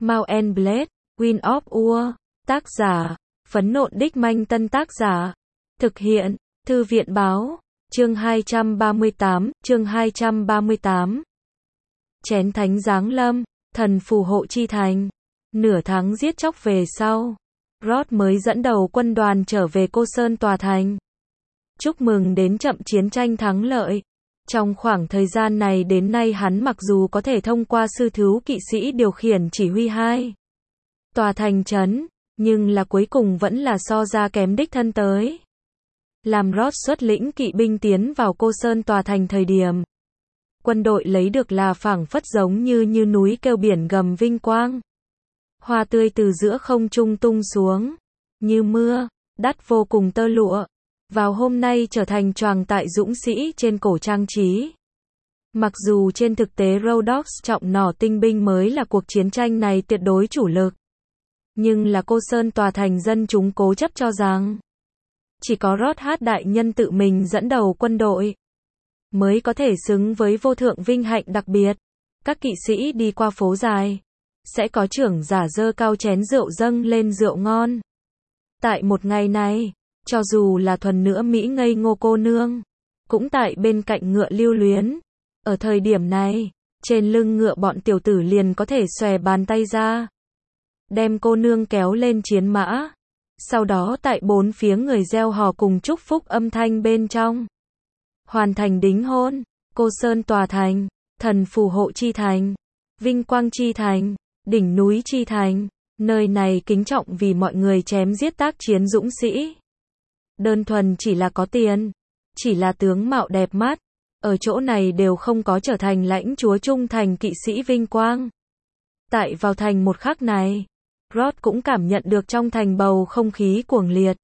Mount and Blade, Wind of War. Tác giả, Phấn Nộn Đích Manh. Tân tác giả, thực hiện, Thư viện Báo. Chương 238, chương 238. Chén thánh giáng lâm, thần phù hộ chi thành. Nửa tháng giết chóc về sau, Roth mới dẫn đầu quân đoàn trở về Cô Sơn tòa thành. Chúc mừng đến chậm chiến tranh thắng lợi. Trong khoảng thời gian này đến nay hắn mặc dù có thể thông qua sư thú kỵ sĩ điều khiển chỉ huy hai tòa thành trấn, nhưng là cuối cùng vẫn là so ra kém đích thân tới. Làm Roth xuất lĩnh kỵ binh tiến vào Cô Sơn tòa thành thời điểm, quân đội lấy được là phảng phất giống như núi kêu biển gầm vinh quang. Hoa tươi từ giữa không trung tung xuống, như mưa, đắt vô cùng tơ lụa, vào hôm nay trở thành choàng tại dũng sĩ trên cổ trang trí. Mặc dù trên thực tế Rhodoks trọng nỏ tinh binh mới là cuộc chiến tranh này tuyệt đối chủ lực, nhưng là Cô Sơn tòa thành dân chúng cố chấp cho rằng chỉ có Roth đại nhân tự mình dẫn đầu quân đội mới có thể xứng với vô thượng vinh hạnh đặc biệt. Các kỵ sĩ đi qua phố dài, sẽ có trưởng giả dơ cao chén rượu dâng lên rượu ngon. Tại một ngày này, cho dù là thuần nữa Mỹ ngây ngô cô nương, cũng tại bên cạnh ngựa lưu luyến. Ở thời điểm này, trên lưng ngựa bọn tiểu tử liền có thể xòe bàn tay ra, đem cô nương kéo lên chiến mã. Sau đó tại bốn phía người reo hò cùng chúc phúc âm thanh bên trong, hoàn thành đính hôn. Cô Sơn tòa thành, thần phù hộ chi thành, vinh quang chi thành, đỉnh núi chi thành, nơi này kính trọng vì mọi người chém giết tác chiến dũng sĩ. Đơn thuần chỉ là có tiền, chỉ là tướng mạo đẹp mắt, ở chỗ này đều không có trở thành lãnh chúa trung thành kỵ sĩ vinh quang. Tại vào thành một khắc này, Roth cũng cảm nhận được trong thành bầu không khí cuồng liệt.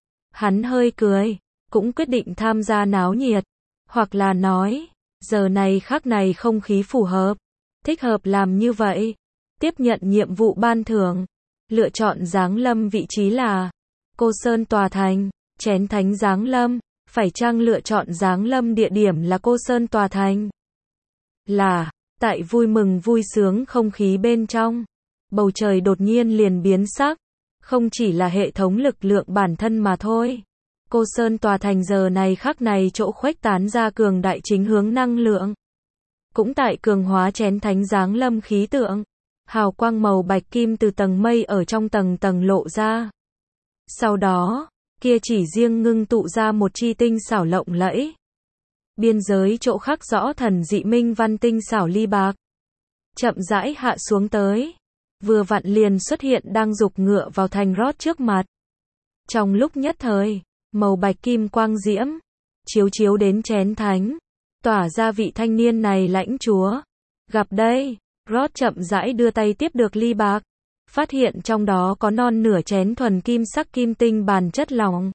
Hắn hơi cười, cũng quyết định tham gia náo nhiệt, hoặc là nói, giờ này khắc này không khí phù hợp, thích hợp làm như vậy. Tiếp nhận nhiệm vụ ban thưởng, lựa chọn giáng lâm vị trí là Cô Sơn tòa thành, chén thánh giáng lâm. Phải chăng lựa chọn giáng lâm địa điểm là Cô Sơn tòa thành? Là, tại vui mừng vui sướng không khí bên trong, bầu trời đột nhiên liền biến sắc. Không chỉ là hệ thống lực lượng bản thân mà thôi. Cô Sơn tòa thành giờ này khắc này chỗ khuếch tán ra cường đại chính hướng năng lượng, cũng tại cường hóa chén thánh giáng lâm khí tượng. Hào quang màu bạch kim từ tầng mây ở trong tầng tầng lộ ra. Sau đó, kia chỉ riêng ngưng tụ ra một chi tinh xảo lộng lẫy. Biên giới chỗ khắc rõ thần dị minh văn tinh xảo ly bạc, chậm rãi hạ xuống tới. Vừa vặn liền xuất hiện đang giục ngựa vào thành Roth trước mặt. Trong lúc nhất thời, màu bạch kim quang diễm, chiếu đến chén thánh, tỏa ra vị thanh niên này lãnh chúa. Gặp đây, Roth chậm rãi đưa tay tiếp được ly bạc, phát hiện trong đó có non nửa chén thuần kim sắc kim tinh bản chất lỏng.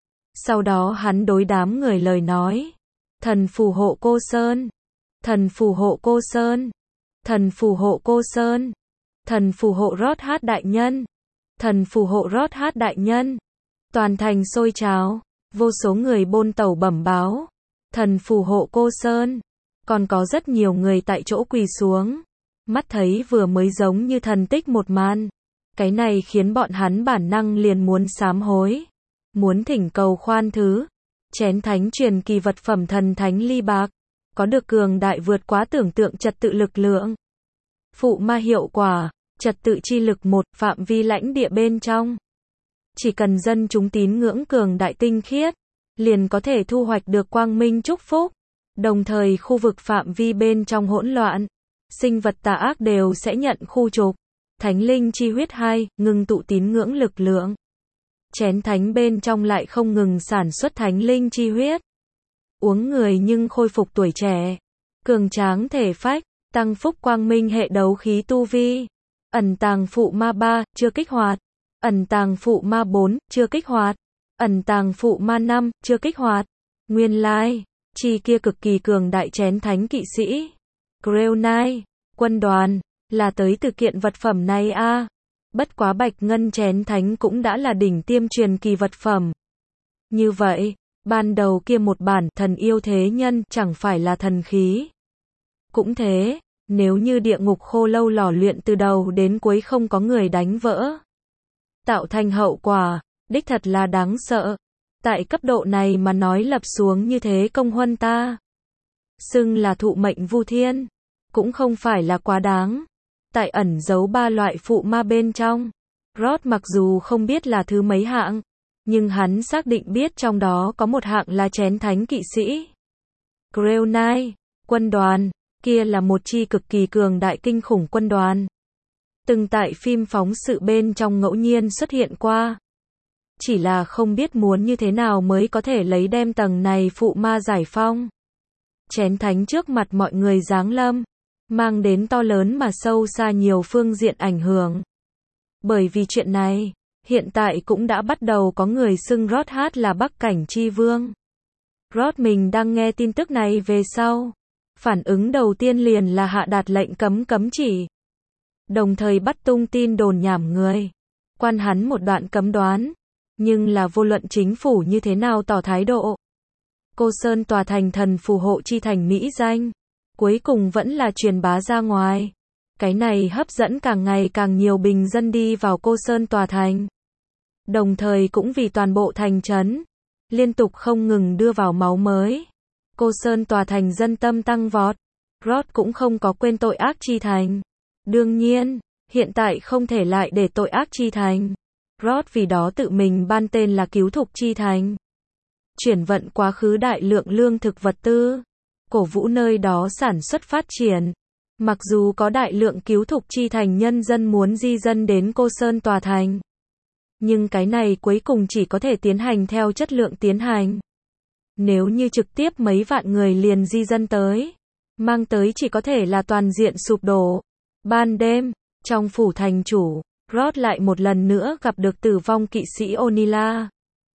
Sau đó hắn đối đám người lời nói, thần phù hộ Cô Sơn, thần phù hộ Cô Sơn, thần phù hộ Cô Sơn, thần phù hộ Roth đại nhân, thần phù hộ Roth đại nhân. Toàn thành sôi trào, vô số người bôn tàu bẩm báo, thần phù hộ Cô Sơn. Còn có rất nhiều người tại chỗ quỳ xuống, mắt thấy vừa mới giống như thần tích một màn. Cái này khiến bọn hắn bản năng liền muốn sám hối, muốn thỉnh cầu khoan thứ. Chén thánh truyền kỳ vật phẩm thần thánh ly bạc, có được cường đại vượt quá tưởng tượng trật tự lực lượng. Phụ ma hiệu quả, trật tự chi lực một, phạm vi lãnh địa bên trong. Chỉ cần dân chúng tín ngưỡng cường đại tinh khiết, liền có thể thu hoạch được quang minh chúc phúc. Đồng thời khu vực phạm vi bên trong hỗn loạn, sinh vật tà ác đều sẽ nhận khu trục. Thánh linh chi huyết 2, ngừng tụ tín ngưỡng lực lượng. Chén thánh bên trong lại không ngừng sản xuất thánh linh chi huyết. Uống người nhưng khôi phục tuổi trẻ, cường tráng thể phách, tăng phúc quang minh hệ đấu khí tu vi. Ẩn tàng phụ ma 3, chưa kích hoạt. Ẩn tàng phụ ma 4, chưa kích hoạt. Ẩn tàng phụ ma 5, chưa kích hoạt. Nguyên lai, chi kia cực kỳ cường đại chén thánh kỵ sĩ, Grail Knight, quân đoàn, là tới từ kiện vật phẩm này a. Bất quá bạch ngân chén thánh cũng đã là đỉnh tiêm truyền kỳ vật phẩm. Như vậy, ban đầu kia một bản thần yêu thế nhân chẳng phải là thần khí. Cũng thế, Nếu như địa ngục khô lâu lò luyện từ đầu đến cuối không có người đánh vỡ, tạo thành hậu quả, đích thật là đáng sợ. Tại cấp độ này mà nói lập xuống như thế công huân ta, xưng là thụ mệnh vu thiên, cũng không phải là quá đáng. Tại ẩn giấu 3 loại phụ ma bên trong, Rod mặc dù không biết là thứ mấy hạng, nhưng hắn xác định biết trong đó có một hạng là chén thánh kỵ sĩ. Grail Knight, quân đoàn, kia là một chi cực kỳ cường đại kinh khủng quân đoàn. Từng tại phim phóng sự bên trong ngẫu nhiên xuất hiện qua. Chỉ là không biết muốn như thế nào mới có thể lấy đem tầng này phụ ma giải phong. Chén thánh trước mặt mọi người giáng lâm, mang đến to lớn mà sâu xa nhiều phương diện ảnh hưởng. Bởi vì chuyện này, hiện tại cũng đã bắt đầu có người xưng Rod hát là Bắc Cảnh Chi Vương. Rod mình đang nghe tin tức này về sau, phản ứng đầu tiên liền là hạ đạt lệnh cấm chỉ. Đồng thời bắt tung tin đồn nhảm người, quan hắn một đoạn cấm đoán. Nhưng là vô luận chính phủ như thế nào tỏ thái độ, Cô Sơn tòa thành thần phù hộ chi thành mỹ danh, cuối cùng vẫn là truyền bá ra ngoài. Cái này hấp dẫn càng ngày càng nhiều bình dân đi vào Cô Sơn tòa thành. Đồng thời cũng vì toàn bộ thành trấn, liên tục không ngừng đưa vào máu mới. Cô Sơn tòa thành dân tâm tăng vọt. Rod cũng không có quên tội ác chi thành. Đương nhiên, hiện tại không thể lại để tội ác chi thành. Rod vì đó tự mình ban tên là Cứu Thục Chi Thành. Chuyển vận quá khứ đại lượng lương thực vật tư, cổ vũ nơi đó sản xuất phát triển. Mặc dù có đại lượng Cứu Thục Chi Thành nhân dân muốn di dân đến Cô Sơn tòa thành, nhưng cái này cuối cùng chỉ có thể tiến hành theo chất lượng tiến hành. Nếu như trực tiếp mấy vạn người liền di dân tới, mang tới chỉ có thể là toàn diện sụp đổ. Ban đêm, trong phủ thành chủ, Rod lại một lần nữa gặp được tử vong kỵ sĩ Onila.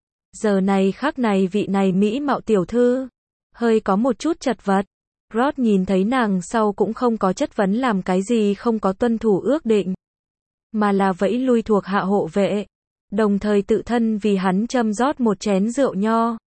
Giờ này khắc này vị này mỹ mạo tiểu thư, hơi có một chút chật vật. Rod nhìn thấy nàng sau cũng không có chất vấn làm cái gì không có tuân thủ ước định, mà là vẫy lui thuộc hạ hộ vệ, đồng thời tự thân vì hắn châm rót một chén rượu nho.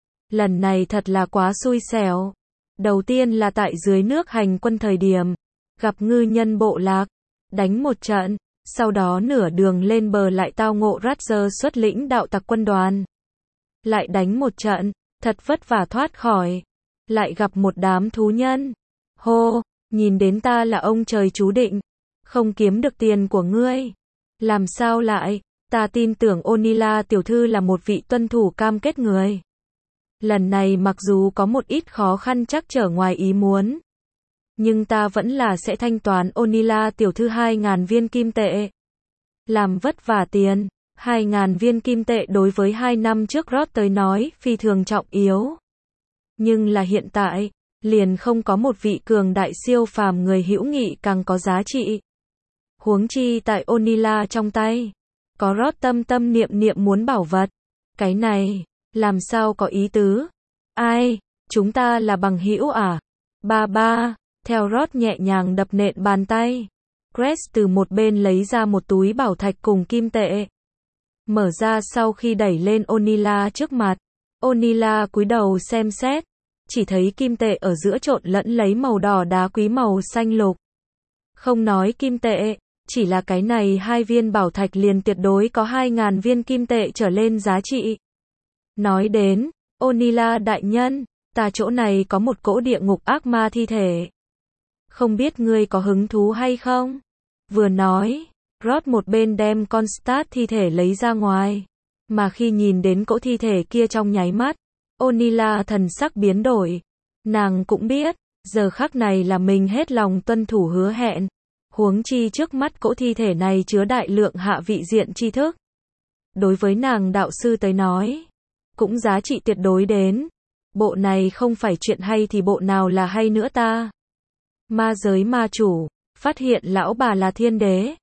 Lần này thật là quá xui xẻo. Đầu tiên là tại dưới nước hành quân thời điểm, gặp ngư nhân bộ lạc, đánh một trận. Sau đó nửa đường lên bờ lại tao ngộ Ratzer xuất lĩnh đạo tặc quân đoàn. Lại đánh một trận, thật vất vả thoát khỏi. Lại gặp một đám thú nhân. Hô, nhìn đến ta là ông trời chú định. Không kiếm được tiền của ngươi. Làm sao lại, ta tin tưởng Onila tiểu thư là một vị tuân thủ cam kết người. Lần này mặc dù có một ít khó khăn trắc trở ngoài ý muốn, nhưng ta vẫn là sẽ thanh toán Onila tiểu thư 2.000 viên kim tệ. Làm vất vả tiền, 2.000 viên kim tệ đối với 2 năm trước Rod tới nói phi thường trọng yếu. Nhưng là hiện tại, liền không có một vị cường đại siêu phàm người hữu nghị càng có giá trị. Huống chi tại Onila trong tay, có Rod tâm niệm muốn bảo vật. Cái này, làm sao có ý tứ? Ai, chúng ta là bằng hữu à? Ba. Theo Rod nhẹ nhàng đập nện bàn tay, Grace từ một bên lấy ra một túi bảo thạch cùng kim tệ. Mở ra sau khi đẩy lên Onila trước mặt. Onila cúi đầu xem xét, chỉ thấy kim tệ ở giữa trộn lẫn lấy màu đỏ đá quý màu xanh lục. Không nói kim tệ, chỉ là cái này 2 viên bảo thạch liền tuyệt đối có 2.000 viên kim tệ trở lên giá trị. Nói đến, Onila đại nhân, ta chỗ này có một cỗ địa ngục ác ma thi thể. Không biết ngươi có hứng thú hay không? Vừa nói, Rod một bên đem con Stat thi thể lấy ra ngoài. Mà khi nhìn đến cỗ thi thể kia trong nháy mắt, Onila thần sắc biến đổi. Nàng cũng biết, giờ khắc này là mình hết lòng tuân thủ hứa hẹn. Huống chi trước mắt cỗ thi thể này chứa đại lượng hạ vị diện tri thức. Đối với nàng đạo sư tới nói, cũng giá trị tuyệt đối đến. Bộ này không phải chuyện hay thì bộ nào là hay nữa ta? Ma giới ma chủ, phát hiện lão bà là thiên đế.